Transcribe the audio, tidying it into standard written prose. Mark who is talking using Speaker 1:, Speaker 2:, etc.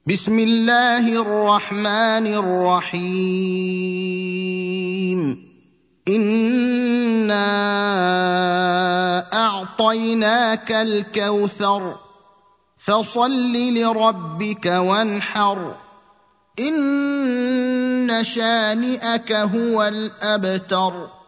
Speaker 1: بسم الله الرحمن الرحيم انا اعطيناك الكوثر فصل لربك وانحر ان شانئك هو الابتر